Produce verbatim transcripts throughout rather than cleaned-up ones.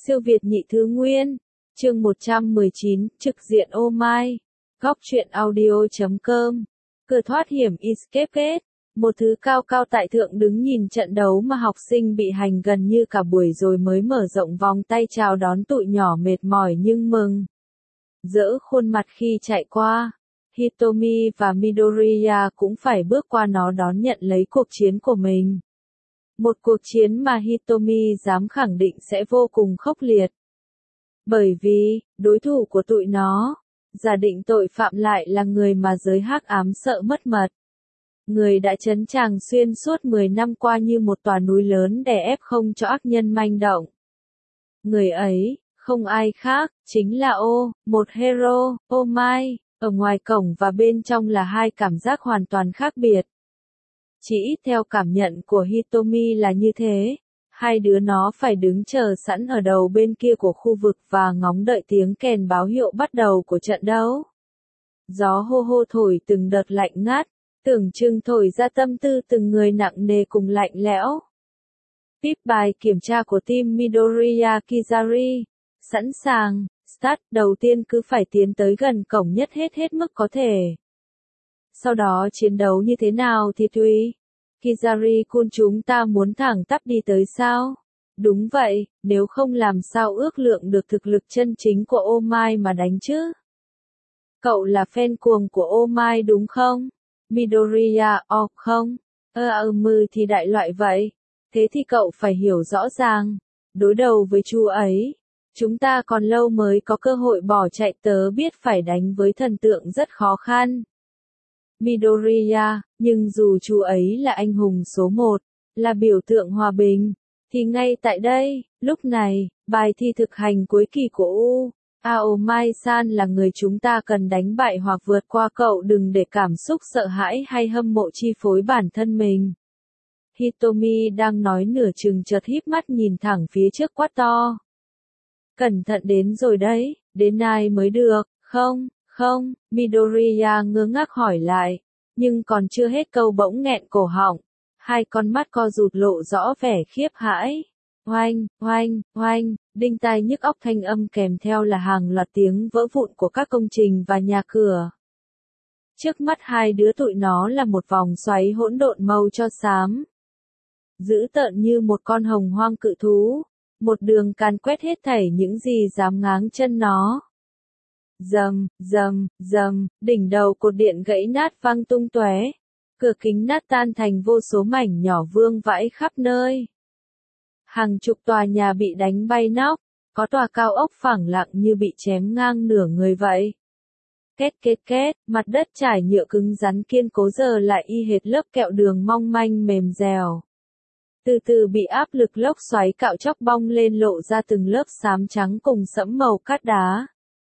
Siêu Việt nhị thứ nguyên, chương một trăm mười chín, trực diện ô mai, góc truyện audio chấm com, cửa thoát hiểm escape gate, một thứ cao cao tại thượng đứng nhìn trận đấu mà học sinh bị hành gần như cả buổi rồi mới mở rộng vòng tay chào đón tụi nhỏ mệt mỏi nhưng mừng rỡ khuôn mặt khi chạy qua. Hitomi và Midoriya cũng phải bước qua nó đón nhận lấy cuộc chiến của mình. Một cuộc chiến mà Hitomi dám khẳng định sẽ vô cùng khốc liệt. Bởi vì, đối thủ của tụi nó, giả định tội phạm lại là người mà giới hắc ám sợ mất mật. Người đã trấn tràng xuyên suốt mười năm qua như một tòa núi lớn đè ép không cho ác nhân manh động. Người ấy, không ai khác, chính là ô, một hero, ô mai, ở ngoài cổng và bên trong là hai cảm giác hoàn toàn khác biệt. Chỉ ít theo cảm nhận của Hitomi là như thế, hai đứa nó phải đứng chờ sẵn ở đầu bên kia của khu vực và ngóng đợi tiếng kèn báo hiệu bắt đầu của trận đấu. Gió hô hô thổi từng đợt lạnh ngắt, tưởng chừng thổi ra tâm tư từng người nặng nề cùng lạnh lẽo. Tiếp bài kiểm tra của team Midoriya Kizari, sẵn sàng, start, đầu tiên cứ phải tiến tới gần cổng nhất hết hết mức có thể. Sau đó chiến đấu như thế nào thì tùy. Kizari-kun chúng ta muốn thẳng tắp đi tới sao? Đúng vậy, nếu không làm sao ước lượng được thực lực chân chính của ô mai mà đánh chứ? Cậu là fan cuồng của ô mai đúng không? Midoriya, ồ không? Ơ ờ mừ thì đại loại vậy. Thế thì cậu phải hiểu rõ ràng. Đối đầu với chú ấy, chúng ta còn lâu mới có cơ hội bỏ chạy, tớ biết phải đánh với thần tượng rất khó khăn. Midoriya, nhưng dù chú ấy là anh hùng số một, là biểu tượng hòa bình, thì ngay tại đây, lúc này, bài thi thực hành cuối kỳ của U, Aomai-san là người chúng ta cần đánh bại hoặc vượt qua. Cậu đừng để cảm xúc sợ hãi hay hâm mộ chi phối bản thân mình. Hitomi đang nói nửa chừng chợt híp mắt nhìn thẳng phía trước quát to. Cẩn thận đến rồi đấy, đến ai mới được, không? Không, Midoriya ngơ ngác hỏi lại, nhưng còn chưa hết câu bỗng nghẹn cổ họng, hai con mắt co rụt lộ rõ vẻ khiếp hãi. Oanh, oanh, oanh, đinh tai nhức óc thanh âm kèm theo là hàng loạt tiếng vỡ vụn của các công trình và nhà cửa. Trước mắt hai đứa tụi nó là một vòng xoáy hỗn độn màu cho xám. Dữ tợn như một con hồng hoang cự thú, một đường càn quét hết thảy những gì dám ngáng chân nó. Dầm, dầm, dầm, đỉnh đầu cột điện gãy nát văng tung tóe, cửa kính nát tan thành vô số mảnh nhỏ vương vãi khắp nơi. Hàng chục tòa nhà bị đánh bay nóc, có tòa cao ốc phẳng lặng như bị chém ngang nửa người vậy. Két két két, mặt đất trải nhựa cứng rắn kiên cố giờ lại y hệt lớp kẹo đường mong manh mềm dẻo. Từ từ bị áp lực lốc xoáy cạo chóc bong lên lộ ra từng lớp xám trắng cùng sẫm màu cát đá.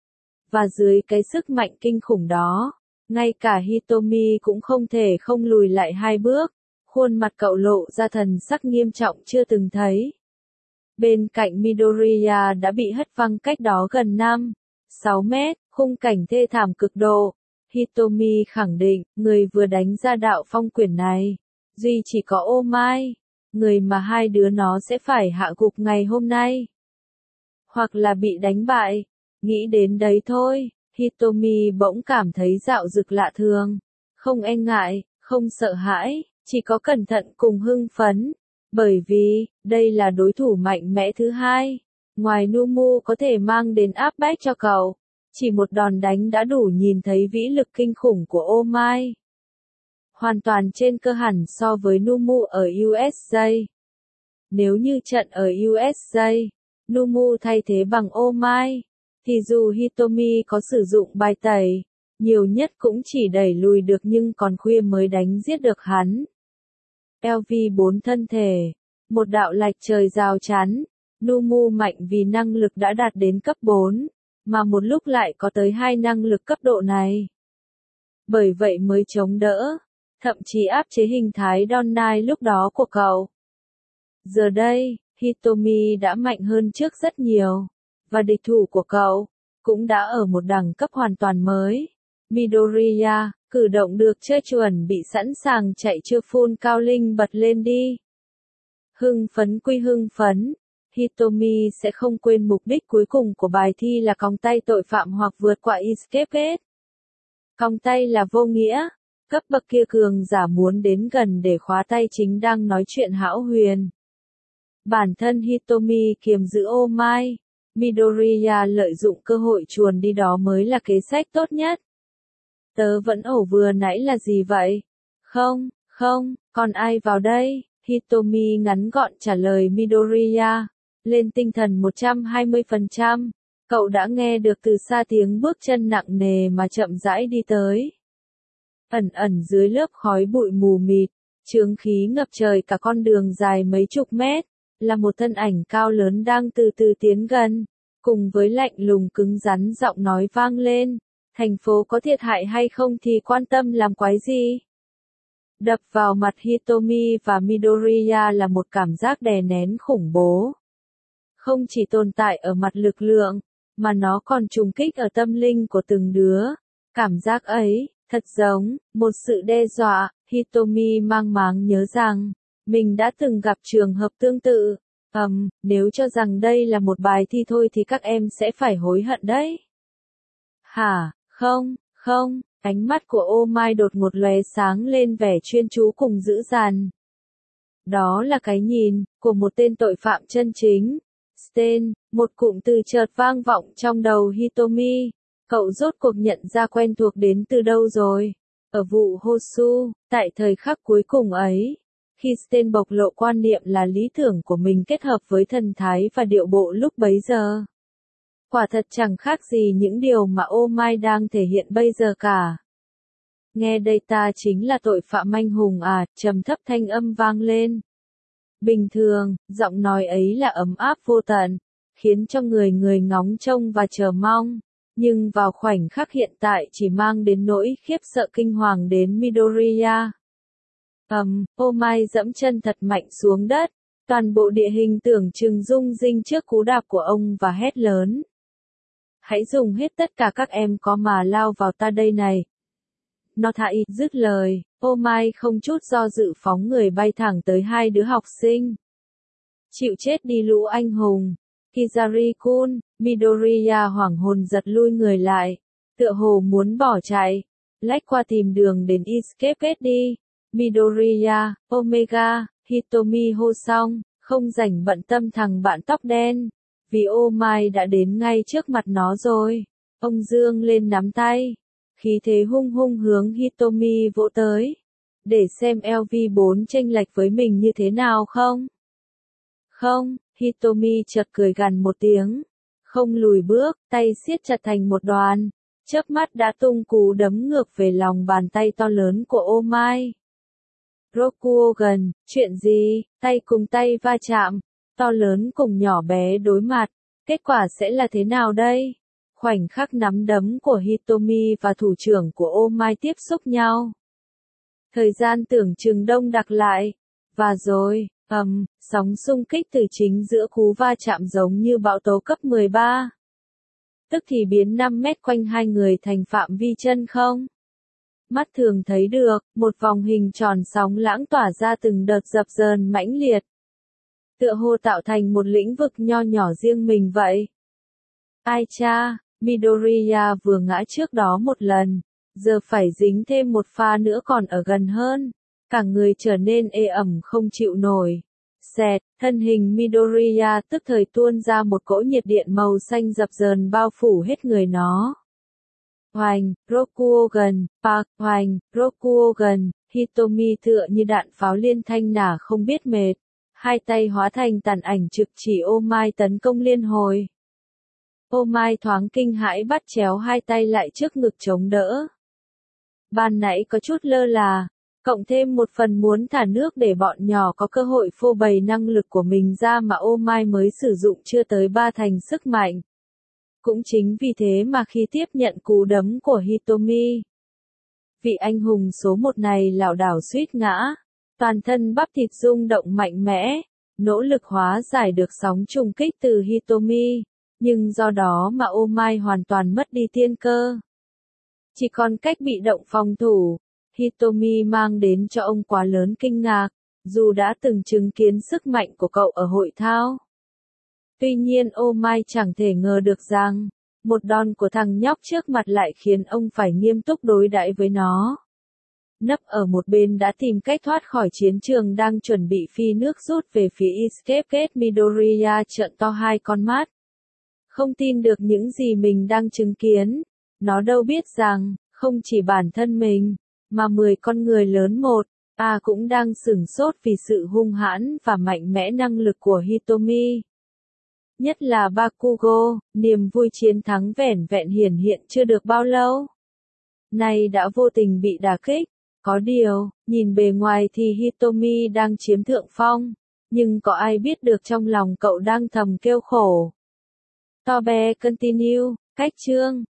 Và dưới cái sức mạnh kinh khủng đó, ngay cả Hitomi cũng không thể không lùi lại hai bước, khuôn mặt cậu lộ ra thần sắc nghiêm trọng chưa từng thấy. Bên cạnh Midoriya đã bị hất văng cách đó gần năm, sáu mét, khung cảnh thê thảm cực độ. Hitomi khẳng định, người vừa đánh ra đạo phong quyền này, duy chỉ có ô mai, người mà hai đứa nó sẽ phải hạ gục ngày hôm nay. Hoặc là bị đánh bại. Nghĩ đến đấy thôi, Hitomi bỗng cảm thấy dạo dực lạ thường. Không e ngại, không sợ hãi, chỉ có cẩn thận cùng hưng phấn. Bởi vì, đây là đối thủ mạnh mẽ thứ hai. Ngoài Numu có thể mang đến áp bách cho cậu, chỉ một đòn đánh đã đủ nhìn thấy vĩ lực kinh khủng của ô mai. Hoàn toàn trên cơ hẳn so với Numu ở u ét a. Nếu như trận ở u ét a, Numu thay thế bằng ô mai, thì dù Hitomi có sử dụng bài tẩy, nhiều nhất cũng chỉ đẩy lùi được nhưng còn khuya mới đánh giết được hắn. lv bốn thân thể, một đạo lạch trời rào chắn, Numu mạnh vì năng lực đã đạt đến cấp bốn, mà một lúc lại có tới hai năng lực cấp độ này. Bởi vậy mới chống đỡ, thậm chí áp chế hình thái Donai lúc đó của cậu. Giờ đây, Hitomi đã mạnh hơn trước rất nhiều. Và địch thủ của cậu, cũng đã ở một đẳng cấp hoàn toàn mới. Midoriya, cử động được chưa chuẩn bị sẵn sàng chạy chưa full cao linh bật lên đi. Hưng phấn quy hưng phấn. Hitomi sẽ không quên mục đích cuối cùng của bài thi là còng tay tội phạm hoặc vượt qua escape gate. Còng tay là vô nghĩa. Cấp bậc kia cường giả muốn đến gần để khóa tay chính đang nói chuyện hão huyền. Bản thân Hitomi kiềm giữ Oh My. Midoriya lợi dụng cơ hội chuồn đi đó mới là kế sách tốt nhất. Tớ vẫn ổ vừa nãy là gì vậy? Không, không, còn ai vào đây? Hitomi ngắn gọn trả lời Midoriya. Lên tinh thần một trăm hai mươi phần trăm. Cậu đã nghe được từ xa tiếng bước chân nặng nề mà chậm rãi đi tới. Ẩn ẩn dưới lớp khói bụi mù mịt, chướng khí ngập trời cả con đường dài mấy chục mét, là một thân ảnh cao lớn đang từ từ tiến gần, cùng với lạnh lùng cứng rắn giọng nói vang lên, thành phố có thiệt hại hay không thì quan tâm làm quái gì. Đập vào mặt Hitomi và Midoriya là một cảm giác đè nén khủng bố. Không chỉ tồn tại ở mặt lực lượng, mà nó còn trùng kích ở tâm linh của từng đứa. Cảm giác ấy, thật giống, một sự đe dọa. Hitomi mang máng nhớ rằng, mình đã từng gặp trường hợp tương tự. Ừm, um, nếu cho rằng đây là một bài thi thôi thì các em sẽ phải hối hận đấy. Hả, không, không, ánh mắt của Oh My đột ngột lóe sáng lên vẻ chuyên chú cùng dữ dằn. Đó là cái nhìn của một tên tội phạm chân chính. Stain, một cụm từ chợt vang vọng trong đầu Hitomi. Cậu rốt cuộc nhận ra quen thuộc đến từ đâu rồi? Ở vụ Hosu, tại thời khắc cuối cùng ấy, khi Stain bộc lộ quan niệm là lý tưởng của mình kết hợp với thần thái và điệu bộ lúc bấy giờ. Quả thật chẳng khác gì những điều mà Oh My đang thể hiện bây giờ cả. Nghe đây, ta chính là tội phạm anh hùng à, trầm thấp thanh âm vang lên. Bình thường, giọng nói ấy là ấm áp vô tận, khiến cho người người ngóng trông và chờ mong. Nhưng vào khoảnh khắc hiện tại chỉ mang đến nỗi khiếp sợ kinh hoàng đến Midoriya. Ầm, um, Oh My dẫm chân thật mạnh xuống đất, toàn bộ địa hình tưởng chừng rung rinh trước cú đạp của ông và hét lớn. Hãy dùng hết tất cả các em có mà lao vào ta đây này. Nó thả ít dứt lời, Oh My không chút do dự phóng người bay thẳng tới hai đứa học sinh. Chịu chết đi lũ anh hùng. Kizari-kun, Midoriya hoảng hồn giật lui người lại, tựa hồ muốn bỏ chạy, lách qua tìm đường đến escape gate đi. Midoriya, Omega, Hitomi hô xong, không rảnh bận tâm thằng bạn tóc đen, vì Oh My đã đến ngay trước mặt nó rồi. Ông dương lên nắm tay, khí thế hung hung hướng Hitomi vỗ tới, để xem L V bốn chênh lệch với mình như thế nào không? Không. Hitomi chợt cười gằn một tiếng, không lùi bước, tay siết chặt thành một đoàn, chớp mắt đã tung cú đấm ngược về lòng bàn tay to lớn của Oh My. Rokuogan, chuyện gì? Tay cùng tay va chạm, to lớn cùng nhỏ bé đối mặt, kết quả sẽ là thế nào đây? Khoảnh khắc nắm đấm của Hitomi và thủ trưởng của Oh My tiếp xúc nhau. Thời gian tưởng chừng đông đặc lại, và rồi, ầm, um, sóng xung kích từ chính giữa cú va chạm giống như bão tố cấp mười ba. Tức thì biến năm mét quanh hai người thành phạm vi chân không. Mắt thường thấy được, một vòng hình tròn sóng lãng tỏa ra từng đợt dập dờn mãnh liệt. Tựa hồ tạo thành một lĩnh vực nho nhỏ riêng mình vậy. Ai cha, Midoriya vừa ngã trước đó một lần, giờ phải dính thêm một pha nữa còn ở gần hơn. Cả người trở nên ê ẩm không chịu nổi. Xẹt, thân hình Midoriya tức thời tuôn ra một cỗ nhiệt điện màu xanh dập dờn bao phủ hết người nó. Hoành, Rokuogan, Park, hoành, Rokuogan, Hitomi tựa như đạn pháo liên thanh nả không biết mệt. Hai tay hóa thành tàn ảnh trực chỉ Oh My tấn công liên hồi. Oh My thoáng kinh hãi bắt chéo hai tay lại trước ngực chống đỡ. Ban nãy có chút lơ là, cộng thêm một phần muốn thả nước để bọn nhỏ có cơ hội phô bày năng lực của mình ra mà Oh My mới sử dụng chưa tới ba thành sức mạnh. Cũng chính vì thế mà khi tiếp nhận cú đấm của Hitomi, vị anh hùng số một này lảo đảo suýt ngã, toàn thân bắp thịt rung động mạnh mẽ, nỗ lực hóa giải được sóng trùng kích từ Hitomi, nhưng do đó mà Oh My hoàn toàn mất đi tiên cơ. Chỉ còn cách bị động phòng thủ. Hitomi mang đến cho ông quá lớn kinh ngạc, dù đã từng chứng kiến sức mạnh của cậu ở hội thao. Tuy nhiên Oh My chẳng thể ngờ được rằng, một đòn của thằng nhóc trước mặt lại khiến ông phải nghiêm túc đối đãi với nó. Nấp ở một bên đã tìm cách thoát khỏi chiến trường đang chuẩn bị phi nước rút về phía Escape Gate. Midoriya trợn to hai con mắt. Không tin được những gì mình đang chứng kiến. Nó đâu biết rằng, không chỉ bản thân mình, mà mười con người lớn một, A cũng đang sửng sốt vì sự hung hãn và mạnh mẽ năng lực của Hitomi. Nhất là Bakugo, niềm vui chiến thắng vẻn vẹn hiển hiện chưa được bao lâu. Nay đã vô tình bị đả kích. Có điều, nhìn bề ngoài thì Hitomi đang chiếm thượng phong, nhưng có ai biết được trong lòng cậu đang thầm kêu khổ. Tobe continue, cách chương